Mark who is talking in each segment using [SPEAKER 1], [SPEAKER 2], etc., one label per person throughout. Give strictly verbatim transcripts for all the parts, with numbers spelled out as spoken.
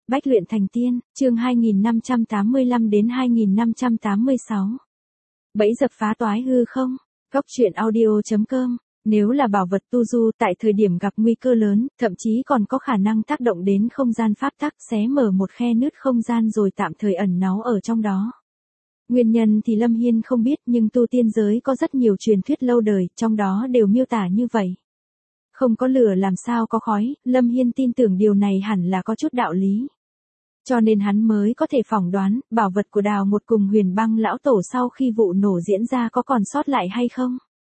[SPEAKER 1] Bách luyện thành tiên, chương hai nghìn năm trăm tám mươi lăm đến hai nghìn năm trăm tám mươi sáu. Bẫy dập phá toái hư không? Góc truyện audio chấm com. Nếu là bảo vật tu du tại thời điểm gặp nguy cơ lớn, thậm chí còn có khả năng tác động đến không gian pháp tắc, xé mở một khe nứt không gian rồi tạm thời ẩn náu ở trong đó. Nguyên nhân thì Lâm Hiên không biết, nhưng tu tiên giới có rất nhiều truyền thuyết lâu đời, trong đó đều miêu tả như vậy. Không có lửa làm sao có khói, Lâm Hiên tin tưởng điều này hẳn là có chút đạo lý. Cho nên hắn mới có thể phỏng đoán, bảo vật của Đào một cùng Huyền Băng lão tổ sau khi vụ nổ diễn ra có còn sót lại hay không.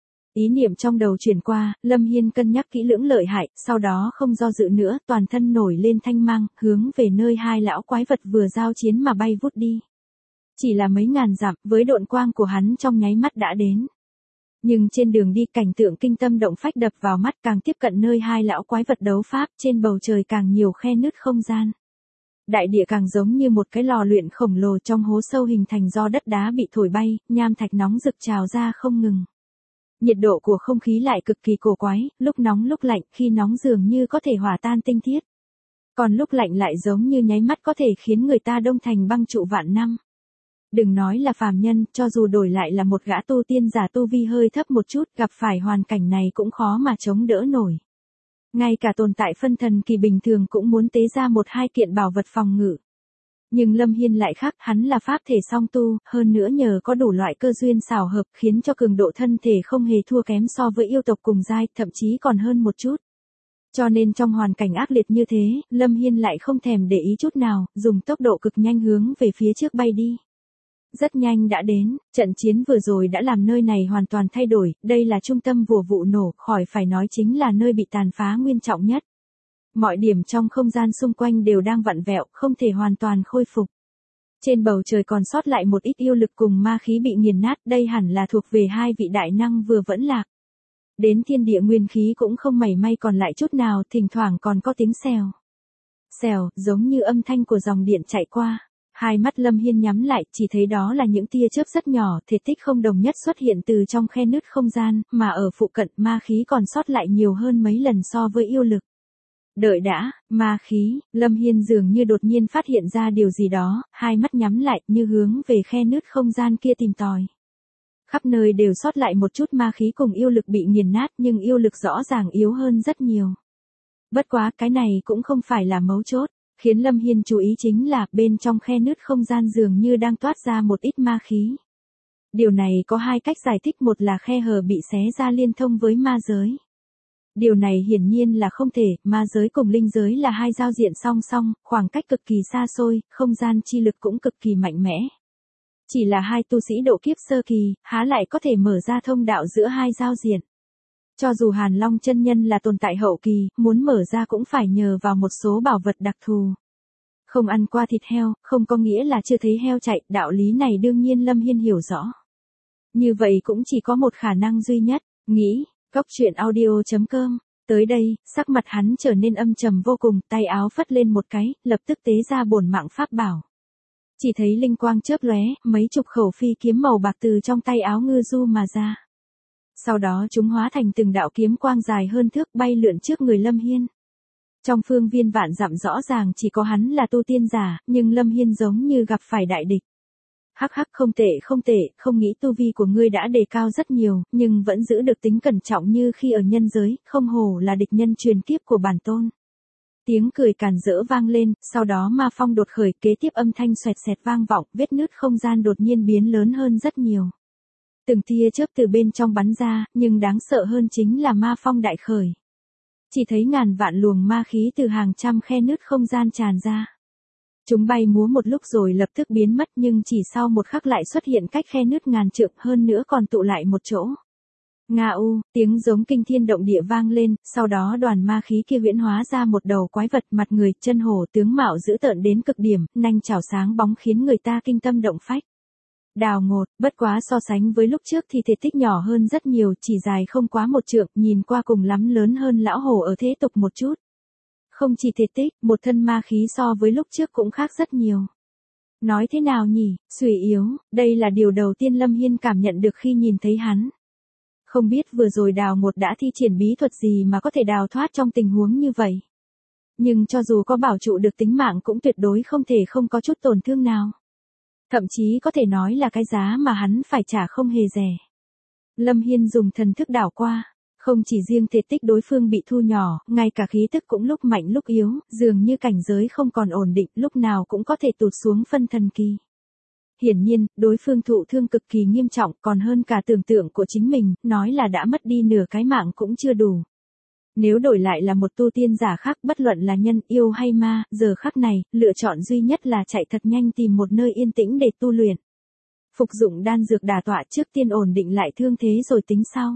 [SPEAKER 1] Ý niệm trong đầu chuyển qua, Lâm Hiên cân nhắc kỹ lưỡng lợi hại, sau đó không do dự nữa, toàn thân nổi lên thanh mang, hướng về nơi hai lão quái vật vừa giao chiến mà bay vút đi. Chỉ là mấy ngàn dặm, với độn quang của hắn trong nháy mắt đã đến. Nhưng trên đường đi cảnh tượng kinh tâm động phách đập vào mắt, càng tiếp cận nơi hai lão quái vật đấu pháp, trên bầu trời càng nhiều khe nứt không gian. Đại địa càng giống như một cái lò luyện khổng lồ trong hố sâu hình thành do đất đá bị thổi bay, nham thạch nóng rực trào ra không ngừng. Nhiệt độ của không khí lại cực kỳ cổ quái, lúc nóng lúc lạnh, khi nóng dường như có thể hòa tan tinh thiết. Còn lúc lạnh lại giống như nháy mắt có thể khiến người ta đông thành băng trụ vạn năm. Đừng nói là phàm nhân, cho dù đổi lại là một gã tu tiên giả tu vi hơi thấp một chút, gặp phải hoàn cảnh này cũng khó mà chống đỡ nổi. Ngay cả tồn tại phân thần kỳ bình thường cũng muốn tế ra một hai kiện bảo vật phòng ngự. Nhưng Lâm Hiên lại khác, hắn là pháp thể song tu, hơn nữa nhờ có đủ loại cơ duyên xảo hợp khiến cho cường độ thân thể không hề thua kém so với yêu tộc cùng giai, thậm chí còn hơn một chút. Cho nên trong hoàn cảnh ác liệt như thế, Lâm Hiên lại không thèm để ý chút nào, dùng tốc độ cực nhanh hướng về phía trước bay đi. Rất nhanh đã đến, trận chiến vừa rồi đã làm nơi này hoàn toàn thay đổi, đây là trung tâm của vụ nổ, khỏi phải nói chính là nơi bị tàn phá nghiêm trọng nhất. Mọi điểm trong không gian xung quanh đều đang vặn vẹo, không thể hoàn toàn khôi phục. Trên bầu trời còn sót lại một ít yêu lực cùng ma khí bị nghiền nát, đây hẳn là thuộc về hai vị đại năng vừa vẫn lạc. Đến thiên địa nguyên khí cũng không mảy may còn lại chút nào, thỉnh thoảng còn có tiếng xèo. Xèo, giống như âm thanh của dòng điện chạy qua. Hai mắt Lâm Hiên nhắm lại, chỉ thấy đó là những tia chớp rất nhỏ, thể tích không đồng nhất xuất hiện từ trong khe nứt không gian, mà ở phụ cận ma khí còn sót lại nhiều hơn mấy lần so với yêu lực. Đợi đã, ma khí, Lâm Hiên dường như đột nhiên phát hiện ra điều gì đó, hai mắt nhắm lại như hướng về khe nứt không gian kia tìm tòi. Khắp nơi đều sót lại một chút ma khí cùng yêu lực bị nghiền nát, nhưng yêu lực rõ ràng yếu hơn rất nhiều. Bất quá cái này cũng không phải là mấu chốt. Khiến Lâm Hiên chú ý chính là bên trong khe nứt không gian dường như đang toát ra một ít ma khí. Điều này có hai cách giải thích, một là khe hở bị xé ra liên thông với ma giới. Điều này hiển nhiên là không thể, ma giới cùng linh giới là hai giao diện song song, khoảng cách cực kỳ xa xôi, không gian chi lực cũng cực kỳ mạnh mẽ. Chỉ là hai tu sĩ độ kiếp sơ kỳ, há lại có thể mở ra thông đạo giữa hai giao diện. Cho dù Hàn Long chân nhân là tồn tại hậu kỳ, muốn mở ra cũng phải nhờ vào một số bảo vật đặc thù. Không ăn qua thịt heo, không có nghĩa là chưa thấy heo chạy, đạo lý này đương nhiên Lâm Hiên hiểu rõ. Như vậy cũng chỉ có một khả năng duy nhất, nghĩ, góc truyện audio chấm com. Tới đây, sắc mặt hắn trở nên âm trầm vô cùng, tay áo phất lên một cái, lập tức tế ra bổn mạng pháp bảo. Chỉ thấy linh quang chớp lóe, mấy chục khẩu phi kiếm màu bạc từ trong tay áo ngư du mà ra. Sau đó chúng hóa thành từng đạo kiếm quang dài hơn thước bay lượn trước người Lâm Hiên. Trong phương viên vạn dặm rõ ràng chỉ có hắn là tu tiên giả, nhưng Lâm Hiên giống như gặp phải đại địch. Hắc hắc, không tệ không tệ, không nghĩ tu vi của ngươi đã đề cao rất nhiều, nhưng vẫn giữ được tính cẩn trọng như khi ở nhân giới, không hổ là địch nhân truyền kiếp của bản tôn. Tiếng cười càn rỡ vang lên, sau đó ma phong đột khởi, kế tiếp âm thanh xoẹt xẹt vang vọng, vết nứt không gian đột nhiên biến lớn hơn rất nhiều. Từng tia chớp từ bên trong bắn ra, nhưng đáng sợ hơn chính là ma phong đại khởi. Chỉ thấy ngàn vạn luồng ma khí từ hàng trăm khe nứt không gian tràn ra. Chúng bay múa một lúc rồi lập tức biến mất, nhưng chỉ sau một khắc lại xuất hiện cách khe nứt ngàn trượng, hơn nữa còn tụ lại một chỗ. Nga u, tiếng giống kinh thiên động địa vang lên, sau đó đoàn ma khí kia huyễn hóa ra một đầu quái vật, mặt người, chân hổ, tướng mạo dữ tợn đến cực điểm, nanh chảo sáng bóng khiến người ta kinh tâm động phách. Đào ngột, bất quá so sánh với lúc trước thì thể tích nhỏ hơn rất nhiều, chỉ dài không quá một trượng, nhìn qua cùng lắm lớn hơn lão hổ ở thế tục một chút. Không chỉ thể tích, một thân ma khí so với lúc trước cũng khác rất nhiều. Nói thế nào nhỉ, suy yếu, đây là điều đầu tiên Lâm Hiên cảm nhận được khi nhìn thấy hắn. Không biết vừa rồi đào ngột đã thi triển bí thuật gì mà có thể đào thoát trong tình huống như vậy. Nhưng cho dù có bảo trụ được tính mạng cũng tuyệt đối không thể không có chút tổn thương nào. Thậm chí có thể nói là cái giá mà hắn phải trả không hề rẻ. Lâm Hiên dùng thần thức đảo qua. Không chỉ riêng thể tích đối phương bị thu nhỏ, ngay cả khí tức cũng lúc mạnh lúc yếu, dường như cảnh giới không còn ổn định, lúc nào cũng có thể tụt xuống phân thần kỳ. Hiển nhiên, đối phương thụ thương cực kỳ nghiêm trọng, còn hơn cả tưởng tượng của chính mình, nói là đã mất đi nửa cái mạng cũng chưa đủ. Nếu đổi lại là một tu tiên giả khác, bất luận là nhân, yêu hay ma, giờ khắc này, lựa chọn duy nhất là chạy thật nhanh tìm một nơi yên tĩnh để tu luyện. Phục dụng đan dược đả tọa trước tiên ổn định lại thương thế rồi tính sau.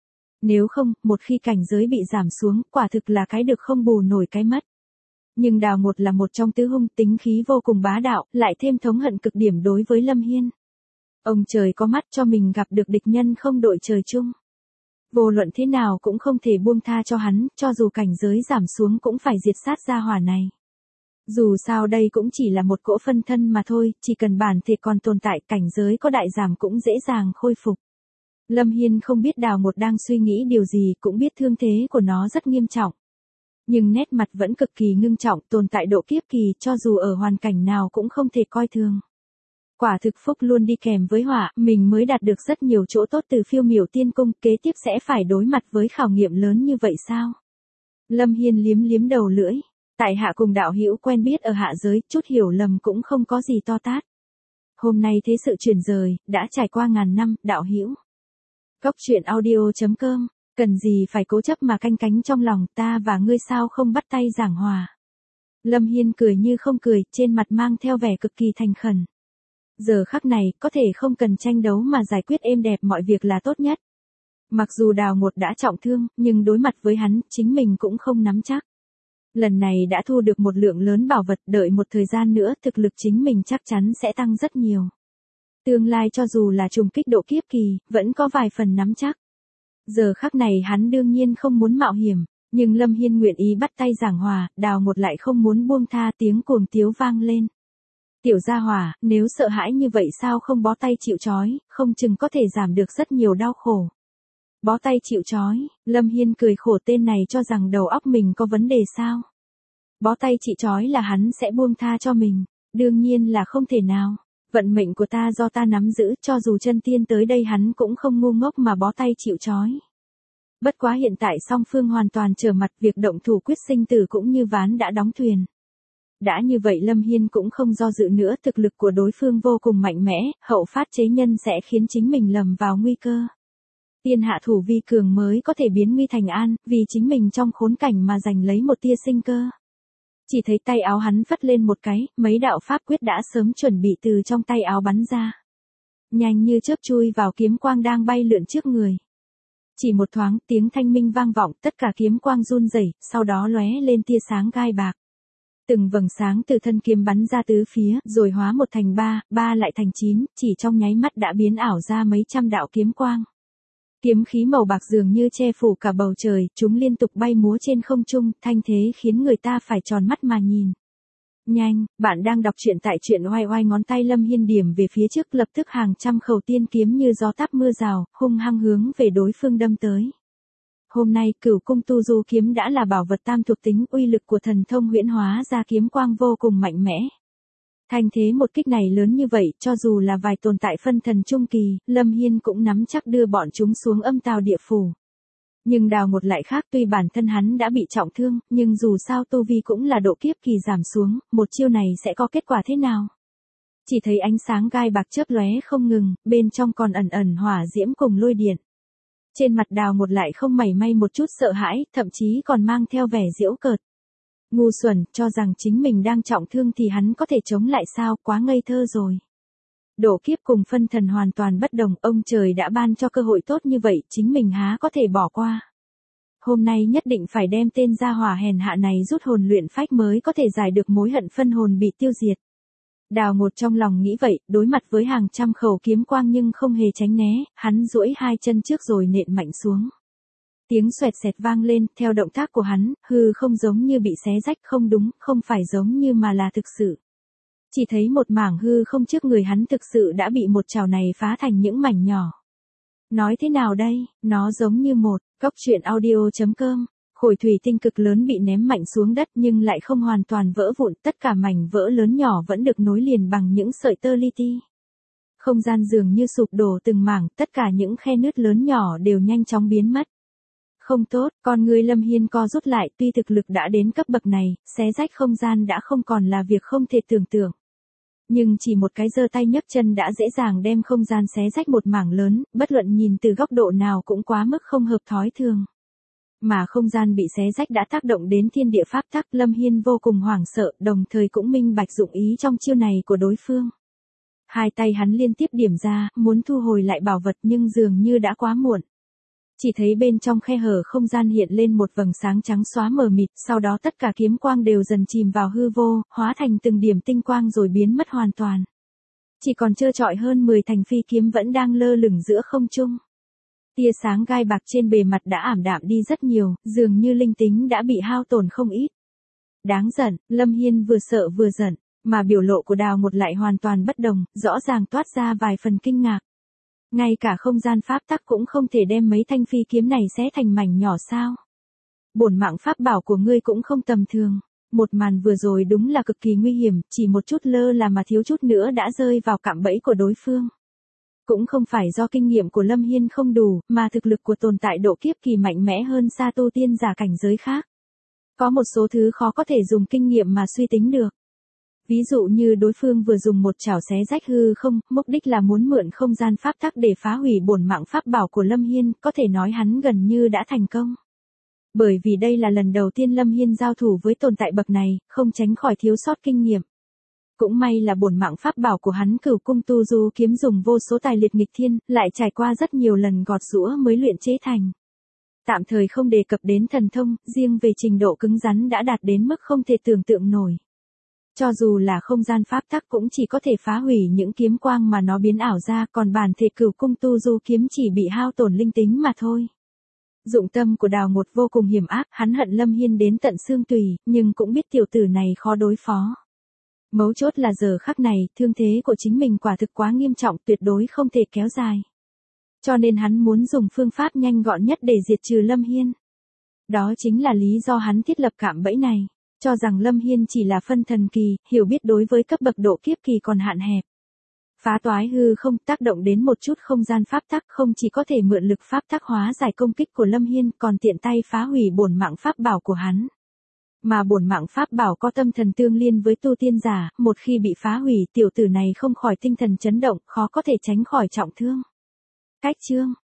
[SPEAKER 1] Nếu không, một khi cảnh giới bị giảm xuống, quả thực là cái được không bù nổi cái mất. Nhưng Đào Một là một trong tứ hung, tính khí vô cùng bá đạo, lại thêm thống hận cực điểm đối với Lâm Hiên. Ông trời có mắt cho mình gặp được địch nhân không đội trời chung. Vô luận thế nào cũng không thể buông tha cho hắn, cho dù cảnh giới giảm xuống cũng phải diệt sát gia hỏa này. Dù sao đây cũng chỉ là một cỗ phân thân mà thôi, chỉ cần bản thể còn tồn tại, cảnh giới có đại giảm cũng dễ dàng khôi phục. Lâm Hiên không biết Đào Một đang suy nghĩ điều gì, cũng biết thương thế của nó rất nghiêm trọng. Nhưng nét mặt vẫn cực kỳ ngưng trọng, tồn tại độ kiếp kỳ, cho dù ở hoàn cảnh nào cũng không thể coi thường. Quả thực phúc luôn đi kèm với họa, mình mới đạt được rất nhiều chỗ tốt từ Phiêu Miểu Tiên Cung, kế tiếp sẽ phải đối mặt với khảo nghiệm lớn như vậy sao? Lâm Hiên liếm liếm đầu lưỡi, tại hạ cùng đạo hữu quen biết ở hạ giới, chút hiểu lầm cũng không có gì to tát. Hôm nay thế sự chuyển rời, đã trải qua ngàn năm, đạo hữu. Cốc truyện audio chấm com, cần gì phải cố chấp mà canh cánh trong lòng, ta và ngươi sao không bắt tay giảng hòa. Lâm Hiên cười như không cười, trên mặt mang theo vẻ cực kỳ thành khẩn. Giờ khắc này, có thể không cần tranh đấu mà giải quyết êm đẹp mọi việc là tốt nhất. Mặc dù Đào Một đã trọng thương, nhưng đối mặt với hắn, chính mình cũng không nắm chắc. Lần này đã thu được một lượng lớn bảo vật, đợi một thời gian nữa, thực lực chính mình chắc chắn sẽ tăng rất nhiều. Tương lai cho dù là trùng kích độ kiếp kỳ, vẫn có vài phần nắm chắc. Giờ khắc này hắn đương nhiên không muốn mạo hiểm, nhưng Lâm Hiên nguyện ý bắt tay giảng hòa, Đào Một lại không muốn buông tha, tiếng cuồng tiếu vang lên. Tiểu gia hỏa, nếu sợ hãi như vậy sao không bó tay chịu trói, không chừng có thể giảm được rất nhiều đau khổ. Bó tay chịu trói, Lâm Hiên cười khổ, tên này cho rằng đầu óc mình có vấn đề sao? Bó tay chịu trói là hắn sẽ buông tha cho mình, đương nhiên là không thể nào. Vận mệnh của ta do ta nắm giữ, cho dù chân tiên tới đây hắn cũng không ngu ngốc mà bó tay chịu trói. Bất quá hiện tại song phương hoàn toàn trở mặt, việc động thủ quyết sinh tử cũng như ván đã đóng thuyền. Đã như vậy Lâm Hiên cũng không do dự nữa, thực lực của đối phương vô cùng mạnh mẽ, hậu phát chế nhân sẽ khiến chính mình lầm vào nguy cơ. Tiên hạ thủ vi cường mới có thể biến nguy thành an, vì chính mình trong khốn cảnh mà giành lấy một tia sinh cơ. Chỉ thấy tay áo hắn phất lên một cái, mấy đạo pháp quyết đã sớm chuẩn bị từ trong tay áo bắn ra. Nhanh như chớp chui vào kiếm quang đang bay lượn trước người. Chỉ một thoáng, tiếng thanh minh vang vọng, tất cả kiếm quang run rẩy, sau đó lóe lên tia sáng gai bạc. Từng vầng sáng từ thân kiếm bắn ra tứ phía, rồi hóa một thành ba, ba lại thành chín, chỉ trong nháy mắt đã biến ảo ra mấy trăm đạo kiếm quang. Kiếm khí màu bạc dường như che phủ cả bầu trời, chúng liên tục bay múa trên không trung, thanh thế khiến người ta phải tròn mắt mà nhìn. Nhanh, bạn đang đọc truyện tại truyện oai oai, ngón tay Lâm Hiên điểm về phía trước, lập tức hàng trăm khẩu tiên kiếm như gió táp mưa rào, hung hăng hướng về đối phương đâm tới. Hôm nay, Cửu Cung Tu Du kiếm đã là bảo vật tam thuộc tính, uy lực của thần thông huyễn hóa ra kiếm quang vô cùng mạnh mẽ. Thành thế một kích này lớn như vậy, cho dù là vài tồn tại phân thần trung kỳ, Lâm Hiên cũng nắm chắc đưa bọn chúng xuống âm tào địa phủ. Nhưng Đào Một lại khác, tuy bản thân hắn đã bị trọng thương, nhưng dù sao tu vi cũng là độ kiếp kỳ giảm xuống, một chiêu này sẽ có kết quả thế nào? Chỉ thấy ánh sáng gai bạc chớp lóe không ngừng, bên trong còn ẩn ẩn hỏa diễm cùng lôi điện. Trên mặt Đào Một lại không mảy may một chút sợ hãi, thậm chí còn mang theo vẻ giễu cợt. Ngu xuẩn, cho rằng chính mình đang trọng thương thì hắn có thể chống lại sao, quá ngây thơ rồi. Độ kiếp cùng phân thần hoàn toàn bất đồng, ông trời đã ban cho cơ hội tốt như vậy, chính mình há có thể bỏ qua. Hôm nay nhất định phải đem tên gia hỏa hèn hạ này rút hồn luyện phách mới có thể giải được mối hận phân hồn bị tiêu diệt. Đào Một trong lòng nghĩ vậy, đối mặt với hàng trăm khẩu kiếm quang nhưng không hề tránh né, hắn duỗi hai chân trước rồi nện mạnh xuống. Tiếng xoẹt xẹt vang lên, theo động tác của hắn, hư không giống như bị xé rách, không đúng, không phải giống như mà là thực sự. Chỉ thấy một mảng hư không trước người hắn thực sự đã bị một chảo này phá thành những mảnh nhỏ. Nói thế nào đây, nó giống như một, cốc truyện audio chấm com. Khối thủy tinh cực lớn bị ném mạnh xuống đất nhưng lại không hoàn toàn vỡ vụn, tất cả mảnh vỡ lớn nhỏ vẫn được nối liền bằng những sợi tơ li ti. Không gian dường như sụp đổ từng mảng, tất cả những khe nứt lớn nhỏ đều nhanh chóng biến mất. Không tốt, con người Lâm Hiên co rút lại, tuy thực lực đã đến cấp bậc này, xé rách không gian đã không còn là việc không thể tưởng tượng. Nhưng chỉ một cái giơ tay nhấc chân đã dễ dàng đem không gian xé rách một mảng lớn, bất luận nhìn từ góc độ nào cũng quá mức không hợp thói thường. Mà không gian bị xé rách đã tác động đến thiên địa pháp tắc, Lâm Hiên vô cùng hoảng sợ, đồng thời cũng minh bạch dụng ý trong chiêu này của đối phương. Hai tay hắn liên tiếp điểm ra, muốn thu hồi lại bảo vật nhưng dường như đã quá muộn. Chỉ thấy bên trong khe hở không gian hiện lên một vầng sáng trắng xóa mờ mịt, sau đó tất cả kiếm quang đều dần chìm vào hư vô, hóa thành từng điểm tinh quang rồi biến mất hoàn toàn. Chỉ còn trơ trọi hơn mười thành phi kiếm vẫn đang lơ lửng giữa không trung. Tia sáng gai bạc trên bề mặt đã ảm đạm đi rất nhiều, dường như linh tính đã bị hao tổn không ít. Đáng giận, Lâm Hiên vừa sợ vừa giận, mà biểu lộ của Đào Một lại hoàn toàn bất đồng, rõ ràng toát ra vài phần kinh ngạc. Ngay cả không gian pháp tắc cũng không thể đem mấy thanh phi kiếm này xé thành mảnh nhỏ sao? Bổn mạng pháp bảo của ngươi cũng không tầm thường. Một màn vừa rồi đúng là cực kỳ nguy hiểm, chỉ một chút lơ là mà thiếu chút nữa đã rơi vào cạm bẫy của đối phương. Cũng không phải do kinh nghiệm của Lâm Hiên không đủ, mà thực lực của tồn tại độ kiếp kỳ mạnh mẽ hơn xa tu tiên giả cảnh giới khác. Có một số thứ khó có thể dùng kinh nghiệm mà suy tính được. Ví dụ như đối phương vừa dùng một chảo xé rách hư không, mục đích là muốn mượn không gian pháp tắc để phá hủy bổn mạng pháp bảo của Lâm Hiên, có thể nói hắn gần như đã thành công. Bởi vì đây là lần đầu tiên Lâm Hiên giao thủ với tồn tại bậc này, không tránh khỏi thiếu sót kinh nghiệm. Cũng may là bổn mạng pháp bảo của hắn Cửu Cung Tu Du kiếm dùng vô số tài liệt nghịch thiên, lại trải qua rất nhiều lần gọt giũa mới luyện chế thành. Tạm thời không đề cập đến thần thông, riêng về trình độ cứng rắn đã đạt đến mức không thể tưởng tượng nổi. Cho dù là không gian pháp tắc cũng chỉ có thể phá hủy những kiếm quang mà nó biến ảo ra, còn bản thể Cửu Cung Tu Du kiếm chỉ bị hao tổn linh tính mà thôi. Dụng tâm của Đào Một vô cùng hiểm ác, hắn hận Lâm Hiên đến tận xương tùy, nhưng cũng biết tiểu tử này khó đối phó. Mấu chốt là giờ khắc này, thương thế của chính mình quả thực quá nghiêm trọng, tuyệt đối không thể kéo dài. Cho nên hắn muốn dùng phương pháp nhanh gọn nhất để diệt trừ Lâm Hiên. Đó chính là lý do hắn thiết lập cạm bẫy này, cho rằng Lâm Hiên chỉ là phân thần kỳ, hiểu biết đối với cấp bậc độ kiếp kỳ còn hạn hẹp. Phá toái hư không tác động đến một chút không gian pháp tắc, không chỉ có thể mượn lực pháp tắc hóa giải công kích của Lâm Hiên, còn tiện tay phá hủy bổn mạng pháp bảo của hắn. Mà bổn mạng pháp bảo có tâm thần tương liên với tu tiên giả, một khi bị phá hủy, tiểu tử này không khỏi tinh thần chấn động, khó có thể tránh khỏi trọng thương. Cách chương